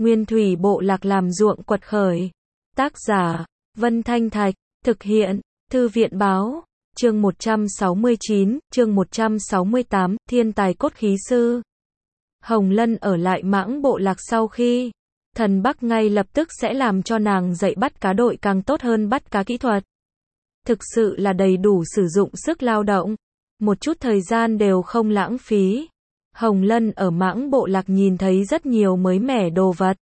Nguyên thủy bộ lạc làm ruộng quật khởi. Tác giả, Vân Thanh Thạch, thực hiện, Thư viện báo, chương 169, chương 168, thiên tài cốt khí sư. Hồng Lân ở lại Mãng bộ lạc sau khi Thần Bắc ngay lập tức sẽ làm cho nàng dạy bắt cá đội càng tốt hơn bắt cá kỹ thuật. Thực sự là đầy đủ sử dụng sức lao động, một chút thời gian đều không lãng phí. Hồng Lân ở Mãng bộ lạc nhìn thấy rất nhiều mới mẻ đồ vật.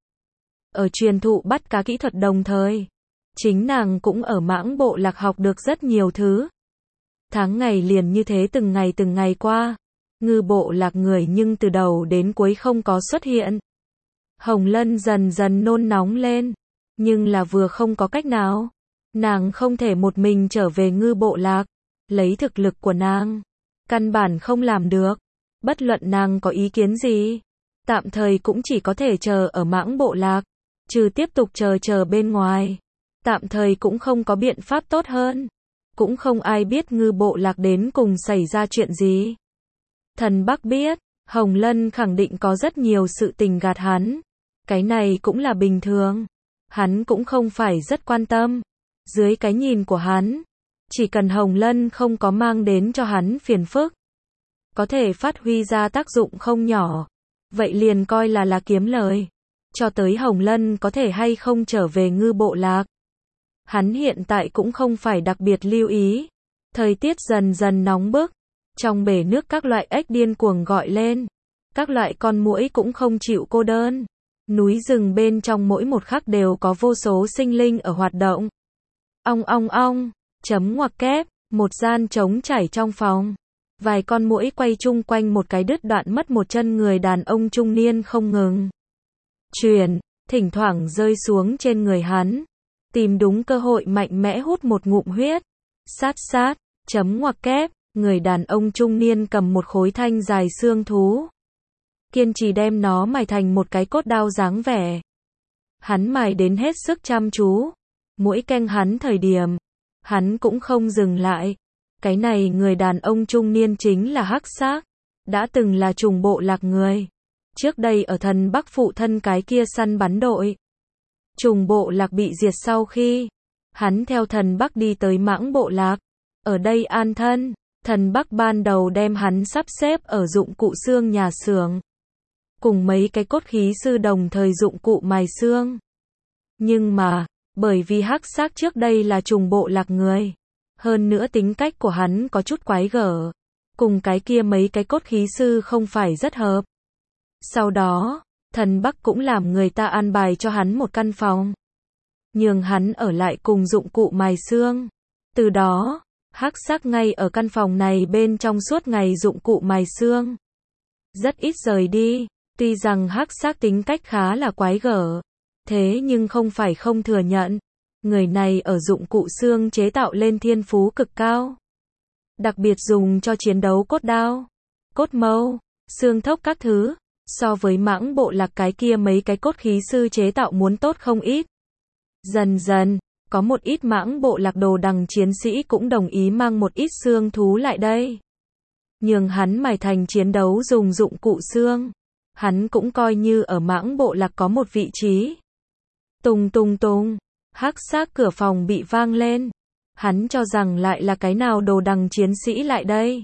Ở truyền thụ bắt cá kỹ thuật đồng thời, chính nàng cũng ở Mãng bộ lạc học được rất nhiều thứ. Tháng ngày liền như thế từng ngày qua, Ngư bộ lạc người nhưng từ đầu đến cuối không có xuất hiện. Hồng Lân dần dần nôn nóng lên, nhưng là vừa không có cách nào. Nàng không thể một mình trở về Ngư bộ lạc, lấy thực lực của nàng, căn bản không làm được. Bất luận nàng có ý kiến gì, tạm thời cũng chỉ có thể chờ ở Mãng bộ lạc, trừ tiếp tục chờ bên ngoài. Tạm thời cũng không có biện pháp tốt hơn, cũng không ai biết Ngư bộ lạc đến cùng xảy ra chuyện gì. Thần Bắc biết, Hồng Lân khẳng định có rất nhiều sự tình gạt hắn. Cái này cũng là bình thường, hắn cũng không phải rất quan tâm. Dưới cái nhìn của hắn, chỉ cần Hồng Lân không có mang đến cho hắn phiền phức, có thể phát huy ra tác dụng không nhỏ, vậy liền coi là kiếm lời. Cho tới Hồng Lân có thể hay không trở về Ngư bộ lạc, hắn hiện tại cũng không phải đặc biệt lưu ý. Thời tiết dần dần nóng bức, trong bể nước các loại ếch điên cuồng gọi lên, các loại con muỗi cũng không chịu cô đơn. Núi rừng bên trong mỗi một khắc đều có vô số sinh linh ở hoạt động. Ong ong ong, chấm ngoặc kép, một gian trống trải trong phòng. Vài con muỗi quay chung quanh một cái đứt đoạn mất một chân người đàn ông trung niên không ngừng chuyển, thỉnh thoảng rơi xuống trên người hắn, tìm đúng cơ hội mạnh mẽ hút một ngụm huyết. Sát sát, chấm ngoặc kép, người đàn ông trung niên cầm một khối thanh dài xương thú, kiên trì đem nó mài thành một cái cốt đao dáng vẻ. Hắn mài đến hết sức chăm chú, muỗi canh hắn thời điểm, hắn cũng không dừng lại. Cái này người đàn ông trung niên chính là Hắc Xác, đã từng là trùng bộ lạc người. Trước đây ở Thần Bắc phụ thân cái kia săn bắn đội, trùng bộ lạc bị diệt sau khi, hắn theo Thần Bắc đi tới Mãng bộ lạc, ở đây an thân. Thần Bắc ban đầu đem hắn sắp xếp ở dụng cụ xương nhà xưởng, cùng mấy cái cốt khí sư đồng thời dụng cụ mài xương. Nhưng mà, bởi vì Hắc Xác trước đây là trùng bộ lạc người, hơn nữa tính cách của hắn có chút quái gở, cùng cái kia mấy cái cốt khí sư không phải rất hợp. Sau đó, Thần Bắc cũng làm người ta an bài cho hắn một căn phòng, nhường hắn ở lại cùng dụng cụ mài xương. Từ đó, Hắc Xác ngay ở căn phòng này bên trong suốt ngày dụng cụ mài xương, rất ít rời đi. Tuy rằng Hắc Xác tính cách khá là quái gở, thế nhưng không phải không thừa nhận, người này ở dụng cụ xương chế tạo lên thiên phú cực cao. Đặc biệt dùng cho chiến đấu cốt đao, cốt mâu, xương thốc các thứ, so với Mãng bộ lạc cái kia mấy cái cốt khí sư chế tạo muốn tốt không ít. Dần dần, có một ít Mãng bộ lạc đồ đằng chiến sĩ cũng đồng ý mang một ít xương thú lại đây, nhường hắn mài thành chiến đấu dùng dụng cụ xương. Hắn cũng coi như ở Mãng bộ lạc có một vị trí. Tùng tùng tùng, Hắc Xác cửa phòng bị vang lên. Hắn cho rằng lại là cái nào đồ đằng chiến sĩ lại đây.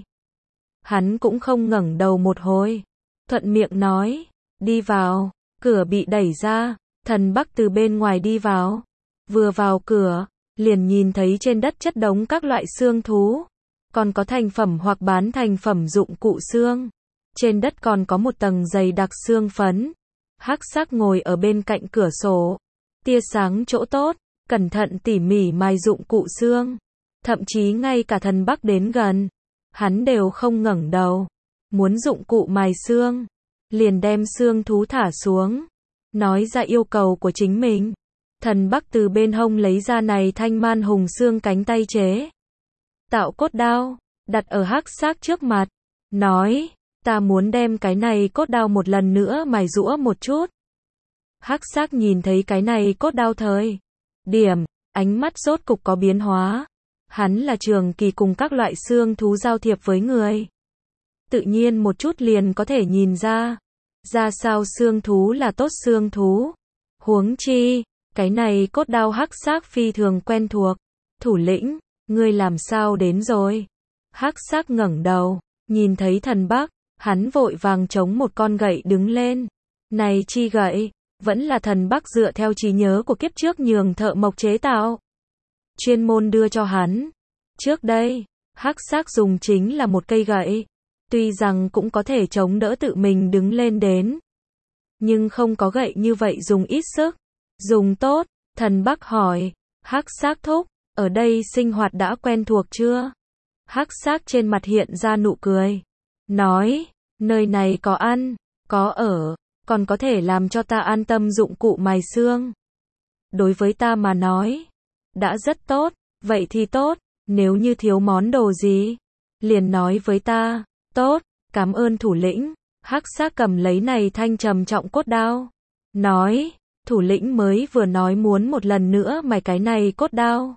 Hắn cũng không ngẩng đầu một hồi, thuận miệng nói, đi vào. Cửa bị đẩy ra, Thần Bắc từ bên ngoài đi vào. Vừa vào cửa, liền nhìn thấy trên đất chất đống các loại xương thú, còn có thành phẩm hoặc bán thành phẩm dụng cụ xương. Trên đất còn có một tầng dày đặc xương phấn. Hắc Xác ngồi ở bên cạnh cửa sổ, tia sáng chỗ tốt, cẩn thận tỉ mỉ mài dụng cụ xương. Thậm chí ngay cả Thần Bắc đến gần, hắn đều không ngẩng đầu. Muốn dụng cụ mài xương, liền đem xương thú thả xuống, nói ra yêu cầu của chính mình. Thần Bắc từ bên hông lấy ra này thanh man hùng xương cánh tay chế tạo cốt đao, đặt ở Hắc Xác trước mặt, nói, ta muốn đem cái này cốt đao một lần nữa mài giũa một chút. Hắc Xác nhìn thấy cái này cốt đao thời điểm, ánh mắt rốt cục có biến hóa. Hắn là trường kỳ cùng các loại xương thú giao thiệp với người, tự nhiên một chút liền có thể nhìn ra sao xương thú là tốt xương thú, Huống chi, cái này cốt đao hắc xác phi thường quen thuộc. Thủ lĩnh, ngươi làm sao đến rồi? Hắc xác ngẩng đầu, nhìn thấy Thần Bắc, hắn vội vàng chống một con gậy đứng lên. Này chi gậy, vẫn là Thần Bắc dựa theo trí nhớ của kiếp trước nhường thợ mộc chế tạo. Chuyên môn đưa cho hắn. Trước đây, hắc xác dùng chính là một cây gậy. Tuy rằng cũng có thể chống đỡ tự mình đứng lên đến. Nhưng không có gậy như vậy dùng ít sức. Dùng tốt, Thần Bắc hỏi. Hắc xác thúc, ở đây sinh hoạt đã quen thuộc chưa? Hắc xác trên mặt hiện ra nụ cười. Nói, nơi này có ăn, có ở, còn có thể làm cho ta an tâm dụng cụ mài xương. Đối với ta mà nói, đã rất tốt, vậy thì tốt, nếu như thiếu món đồ gì, liền nói với ta. Tốt, cảm ơn thủ lĩnh. Hắc xác cầm lấy này thanh trầm trọng cốt đao. Nói, thủ lĩnh mới vừa nói muốn một lần nữa mài cái này cốt đao.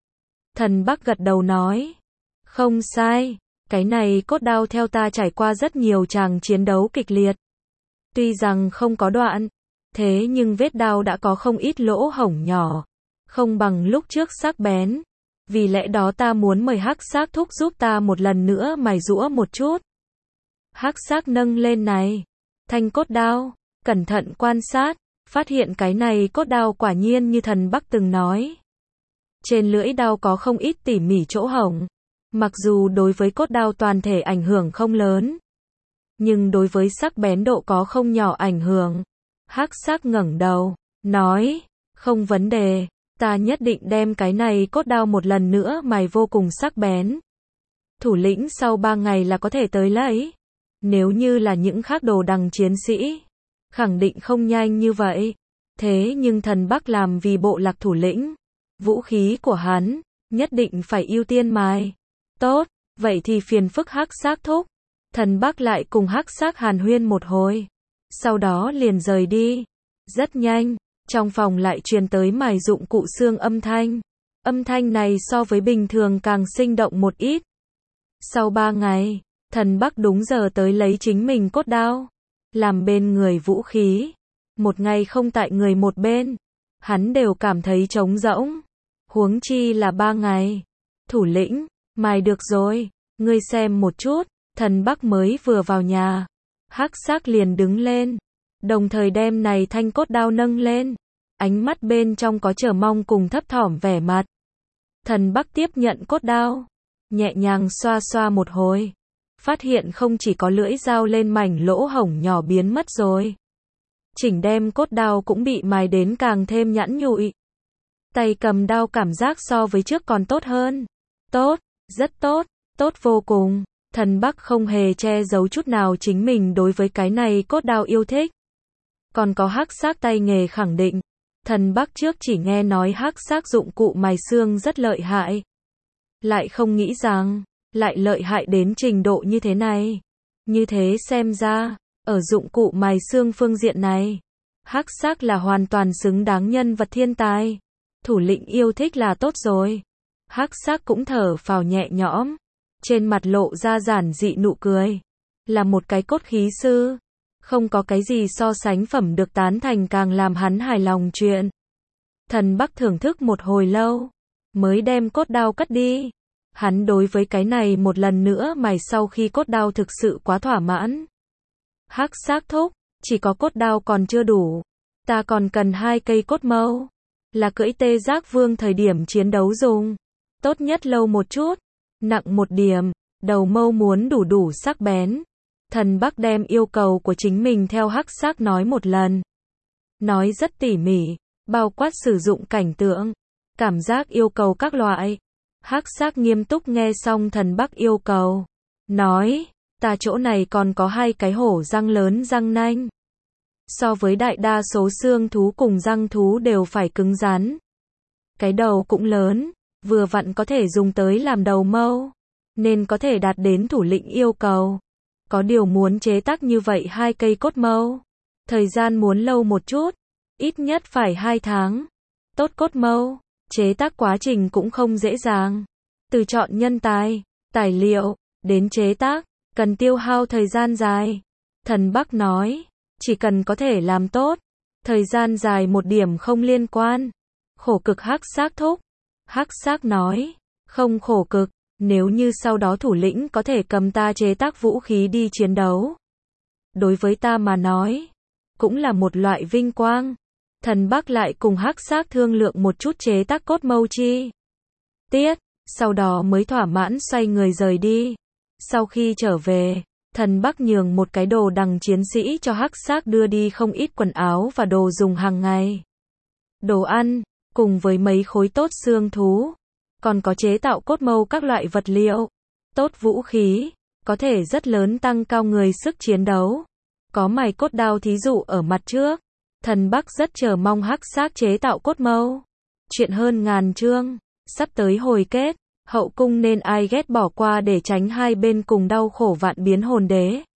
Thần Bắc gật đầu nói. Không sai, cái này cốt đao theo ta trải qua rất nhiều tràng chiến đấu kịch liệt. Tuy rằng không có đoạn, thế nhưng vết đao đã có không ít lỗ hổng nhỏ. Không bằng lúc trước sắc bén. Vì lẽ đó ta muốn mời hắc xác thúc giúp ta một lần nữa mài giũa một chút. Hắc xác nâng lên này thanh cốt đao, cẩn thận quan sát, phát hiện cái này cốt đao quả nhiên như Thần Bắc từng nói. Trên lưỡi đao có không ít tỉ mỉ chỗ hổng. Mặc dù đối với cốt đao toàn thể ảnh hưởng không lớn, nhưng đối với sắc bén độ có không nhỏ ảnh hưởng. Hắc xác ngẩng đầu, nói, không vấn đề, ta nhất định đem cái này cốt đao một lần nữa mài vô cùng sắc bén. Thủ lĩnh sau 3 ngày là có thể tới lấy. Nếu như là những khác đồ đằng chiến sĩ, khẳng định không nhanh như vậy. Thế nhưng Thần Bắc làm vì bộ lạc thủ lĩnh, vũ khí của hắn, nhất định phải ưu tiên mài. Tốt, vậy thì phiền phức hắc xác thúc. Thần Bắc lại cùng hắc xác hàn huyên một hồi. Sau đó liền rời đi. Rất nhanh, trong phòng lại truyền tới mài dụng cụ xương âm thanh. Âm thanh này so với bình thường càng sinh động một ít. Sau 3 ngày, Thần Bắc đúng giờ tới lấy chính mình cốt đao. Làm bên người vũ khí. Một ngày không tại người một bên. Hắn đều cảm thấy trống rỗng. Huống chi là 3 ngày. Thủ lĩnh, mài được rồi. Ngươi xem một chút. Thần Bắc mới vừa vào nhà. Hắc xác liền đứng lên. Đồng thời đem này thanh cốt đao nâng lên. Ánh mắt bên trong có chờ mong cùng thấp thỏm vẻ mặt. Thần Bắc tiếp nhận cốt đao. Nhẹ nhàng xoa xoa một hồi. Phát hiện không chỉ có lưỡi dao lên mảnh lỗ hổng nhỏ biến mất rồi. Chỉnh đem cốt đao cũng bị mài đến càng thêm nhẵn nhụi. Tay cầm đao cảm giác so với trước còn tốt hơn. Tốt, rất tốt, tốt vô cùng. Thần Bắc không hề che giấu chút nào chính mình đối với cái này cốt đao yêu thích. Còn có hắc xác tay nghề khẳng định. Thần Bắc trước chỉ nghe nói hắc xác dụng cụ mài xương rất lợi hại. Lại không nghĩ rằng, lại lợi hại đến trình độ như thế này. Như thế xem ra, ở dụng cụ mài xương phương diện này, hắc xác là hoàn toàn xứng đáng nhân vật thiên tài. Thủ lĩnh yêu thích là tốt rồi. Hắc xác cũng thở phào nhẹ nhõm. Trên mặt lộ ra giản dị nụ cười. Là một cái cốt khí sư. Không có cái gì so sánh phẩm được tán thành càng làm hắn hài lòng chuyện. Thần Bắc thưởng thức một hồi lâu. Mới đem cốt đao cất đi. Hắn đối với cái này một lần nữa mài sau khi cốt đao thực sự quá thỏa mãn. Hắc xác thúc, chỉ có cốt đao còn chưa đủ. Ta còn cần 2 cây cốt mâu. Là cưỡi tê giác vương thời điểm chiến đấu dùng. Tốt nhất lâu một chút. Nặng 1 điểm. Đầu mâu muốn đủ sắc bén. Thần Bắc đem yêu cầu của chính mình theo hắc xác nói một lần. Nói rất tỉ mỉ. Bao quát sử dụng cảnh tượng. Cảm giác yêu cầu các loại. Hắc xác nghiêm túc nghe xong Thần Bắc yêu cầu. Nói, ta chỗ này còn có 2 cái hổ răng lớn răng nanh. So với đại đa số xương thú cùng răng thú đều phải cứng rắn. Cái đầu cũng lớn, vừa vặn có thể dùng tới làm đầu mâu. Nên có thể đạt đến thủ lĩnh yêu cầu. Có điều muốn chế tác như vậy 2 cây cốt mâu. Thời gian muốn lâu một chút. Ít nhất phải 2 tháng. Tốt cốt mâu. Chế tác quá trình cũng không dễ dàng. Từ chọn nhân tài, tài liệu, đến chế tác, cần tiêu hao thời gian dài. Thần Bắc nói, chỉ cần có thể làm tốt, Thời gian dài một điểm không liên quan. Khổ cực Hắc Xác thúc. Hắc Xác nói, không khổ cực, nếu như sau đó thủ lĩnh có thể cầm ta chế tác vũ khí đi chiến đấu. Đối với ta mà nói, cũng là một loại vinh quang. Thần Bắc lại cùng Hắc Xác thương lượng một chút chế tác cốt mâu chi tiết, sau đó mới thỏa mãn xoay người rời đi. Sau khi trở về, Thần Bắc nhường một cái đồ đằng chiến sĩ cho Hắc Xác đưa đi không ít quần áo và đồ dùng hàng ngày. Đồ ăn, cùng với mấy khối tốt xương thú, còn có chế tạo cốt mâu các loại vật liệu, tốt vũ khí, có thể rất lớn tăng cao người sức chiến đấu. Có mài cốt đao thí dụ ở mặt trước. Thần Bắc rất chờ mong Hắc Xác chế tạo cốt mâu. Chuyện hơn ngàn chương, sắp tới hồi kết, hậu cung nên ai ghét bỏ qua để tránh hai bên cùng đau khổ vạn biến hồn đế.